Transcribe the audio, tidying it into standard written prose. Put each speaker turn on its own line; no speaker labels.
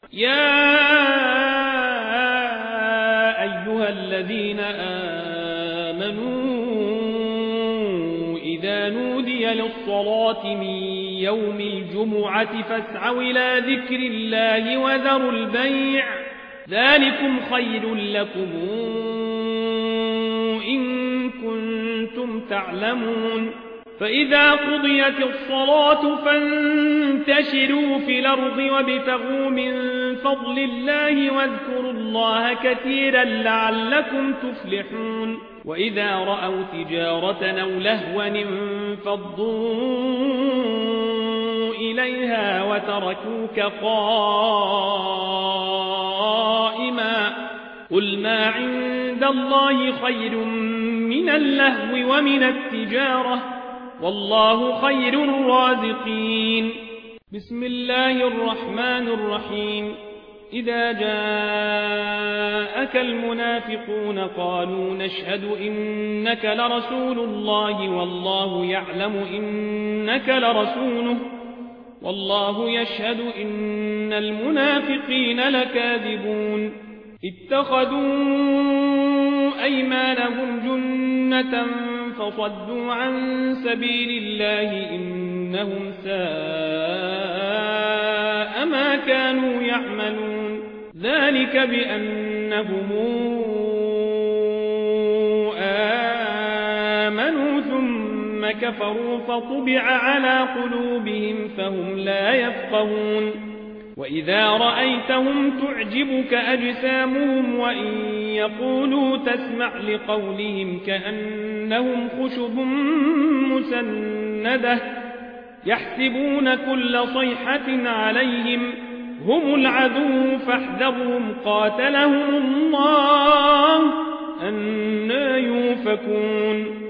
يا أيها الذين آمنوا إذا نودي للصلاة من يوم الجمعة فاسعوا إلى ذكر الله وذروا البيع ذلكم خير لكم إن كنتم تعلمون فإذا قضيت الصلاة فانتشروا في الأرض وابتغوا من فضل الله واذكروا الله كثيرا لعلكم تفلحون وإذا رأوا تجارة أو لهوا انفضوا إليها وتركوك قائما قل ما عند الله خير من اللهو ومن التجارة والله خير الرازقين بسم الله الرحمن الرحيم إذا جاءك المنافقون قالوا نشهد إنك لرسول الله والله يعلم إنك لرسوله والله يشهد إن المنافقين لكاذبون اتخذوا أيمانهم جنة فصدوا عن سبيل الله إنهم ساء ما كانوا يعملون ذلك بأنهم آمنوا ثم كفروا فطبع على قلوبهم فهم لا يفقهون وإذا رأيتهم تعجبك أجسامهم وإن يقولوا تسمع لقولهم كأنهم خشب مسندة يحسبون كل صيحة عليهم هم العدو فاحذرهم قاتلهم الله أنى يؤفكون